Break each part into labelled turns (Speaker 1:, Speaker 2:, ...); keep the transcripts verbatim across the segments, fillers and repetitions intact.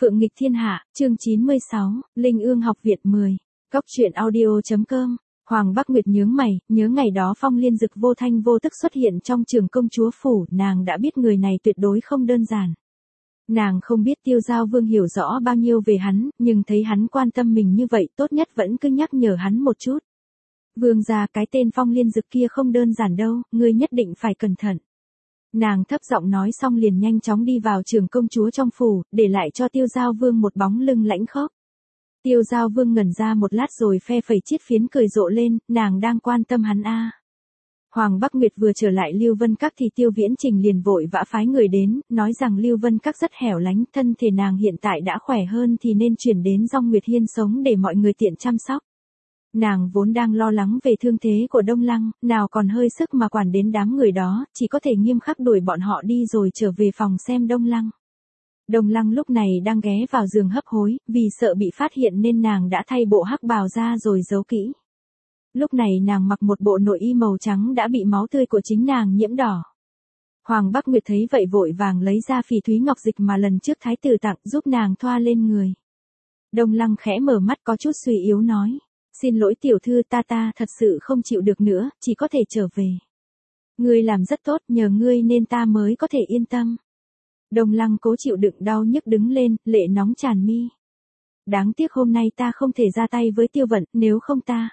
Speaker 1: Phượng nghịch thiên hạ, chương chín mươi sáu, Linh Ương học viện mười. Góc truyện audio chấm com. Hoàng Bắc Nguyệt nhướng mày, nhớ ngày đó Phong Liên Dực vô thanh vô tức xuất hiện trong trường công chúa phủ, nàng đã biết người này tuyệt đối không đơn giản. Nàng không biết Tiêu Giao Vương hiểu rõ bao nhiêu về hắn, nhưng thấy hắn quan tâm mình như vậy, tốt nhất vẫn cứ nhắc nhở hắn một chút. Vương gia, cái tên Phong Liên Dực kia không đơn giản đâu, ngươi nhất định phải cẩn thận. Nàng thấp giọng nói xong liền nhanh chóng đi vào trường công chúa trong phủ, để lại cho Tiêu Giao Vương một bóng lưng lãnh khốc. Tiêu Giao Vương ngẩn ra một lát rồi phe phẩy chiết phiến cười rộ lên, nàng đang quan tâm hắn a. À. Hoàng Bắc Nguyệt vừa trở lại Lưu Vân Các thì Tiêu Viễn Trình liền vội vã phái người đến, nói rằng Lưu Vân Các rất hẻo lánh, thân thể nàng hiện tại đã khỏe hơn thì nên chuyển đến Dong Nguyệt Hiên sống để mọi người tiện chăm sóc. Nàng vốn đang lo lắng về thương thế của Đông Lăng, nào còn hơi sức mà quản đến đám người đó, chỉ có thể nghiêm khắc đuổi bọn họ đi rồi trở về phòng xem Đông Lăng. Đông Lăng lúc này đang ghé vào giường hấp hối, vì sợ bị phát hiện nên nàng đã thay bộ hắc bào ra rồi giấu kỹ. Lúc này nàng mặc một bộ nội y màu trắng đã bị máu tươi của chính nàng nhiễm đỏ. Hoàng Bắc Nguyệt thấy vậy vội vàng lấy ra phỉ thúy ngọc dịch mà lần trước thái tử tặng giúp nàng thoa lên người. Đông Lăng khẽ mở mắt có chút suy yếu nói. Xin lỗi tiểu thư, ta ta thật sự không chịu được nữa, chỉ có thể trở về. Ngươi làm rất tốt, nhờ ngươi nên ta mới có thể yên tâm. Đông Lăng cố chịu đựng đau nhức đứng lên, lệ nóng tràn mi. Đáng tiếc hôm nay ta không thể ra tay với Tiêu Vận, nếu không ta.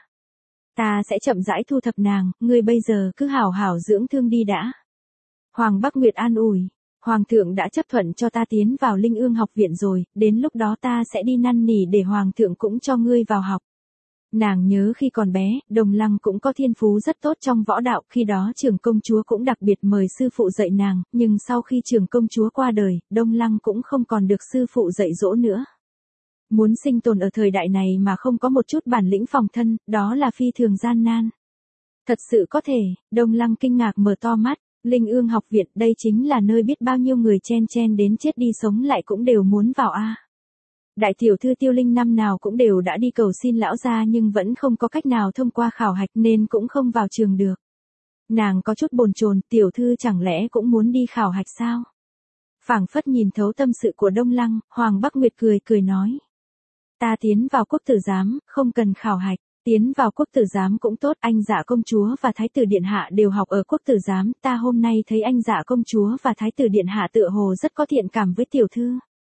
Speaker 1: Ta sẽ chậm rãi thu thập nàng, ngươi bây giờ cứ hảo hảo dưỡng thương đi đã. Hoàng Bắc Nguyệt an ủi, Hoàng thượng đã chấp thuận cho ta tiến vào Linh Ương học viện rồi, đến lúc đó ta sẽ đi năn nỉ để Hoàng thượng cũng cho ngươi vào học. Nàng nhớ khi còn bé, Đồng Lăng cũng có thiên phú rất tốt trong võ đạo, khi đó trưởng công chúa cũng đặc biệt mời sư phụ dạy nàng, nhưng sau khi trưởng công chúa qua đời, Đông Lăng cũng không còn được sư phụ dạy dỗ nữa. Muốn sinh tồn ở thời đại này mà không có một chút bản lĩnh phòng thân, đó là phi thường gian nan. Thật sự có thể, Đông Lăng kinh ngạc mở to mắt, Linh Ương học viện đây chính là nơi biết bao nhiêu người chen chen đến chết đi sống lại cũng đều muốn vào a. Đại tiểu thư Tiêu Linh năm nào cũng đều đã đi cầu xin lão gia nhưng vẫn không có cách nào thông qua khảo hạch nên cũng không vào trường được. Nàng có chút bồn chồn, tiểu thư chẳng lẽ cũng muốn đi khảo hạch sao? Phảng phất nhìn thấu tâm sự của Đông Lăng, Hoàng Bắc Nguyệt cười cười nói. Ta tiến vào quốc tử giám, không cần khảo hạch, tiến vào quốc tử giám cũng tốt, anh dạ công chúa và thái tử điện hạ đều học ở quốc tử giám, ta hôm nay thấy anh dạ công chúa và thái tử điện hạ tựa hồ rất có thiện cảm với tiểu thư.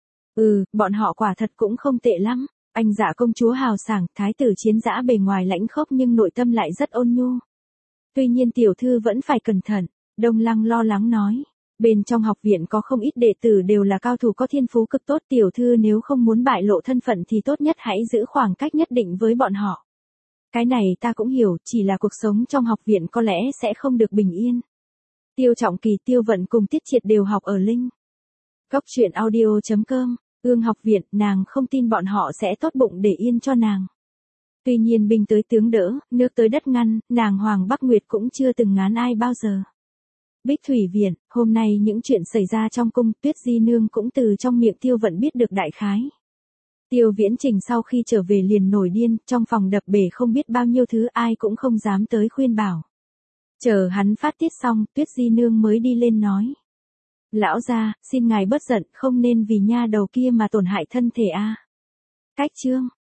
Speaker 1: Ừ, bọn họ quả thật cũng không tệ lắm, anh dạ công chúa hào sảng, thái tử chiến dã bề ngoài lãnh khốc nhưng nội tâm lại rất ôn nhu. Tuy nhiên tiểu thư vẫn phải cẩn thận, Đông Lăng lo lắng nói, bên trong học viện có không ít đệ tử đều là cao thủ có thiên phú cực tốt, tiểu thư nếu không muốn bại lộ thân phận thì tốt nhất hãy giữ khoảng cách nhất định với bọn họ. Cái này ta cũng hiểu, chỉ là cuộc sống trong học viện có lẽ sẽ không được bình yên. Tiêu Trọng Kỳ, Tiêu Vận cùng Tiết Triệt đều học ở Linh. Góc truyện audio chấm com. Ương học viện, nàng không tin bọn họ sẽ tốt bụng để yên cho nàng. Tuy nhiên binh tới tướng đỡ, nước tới đất ngăn, nàng Hoàng Bắc Nguyệt cũng chưa từng ngán ai bao giờ. Bích Thủy Viện, hôm nay những chuyện xảy ra trong cung, Tuyết Di Nương cũng từ trong miệng Tiêu Vận biết được đại khái. Tiêu Viễn Trình sau khi trở về liền nổi điên, trong phòng đập bể không biết bao nhiêu thứ, ai cũng không dám tới khuyên bảo. Chờ hắn phát tiết xong, Tuyết Di Nương mới đi lên nói. Lão gia, xin ngài bớt giận, không nên vì nha đầu kia mà tổn hại thân thể a. À. Cách chương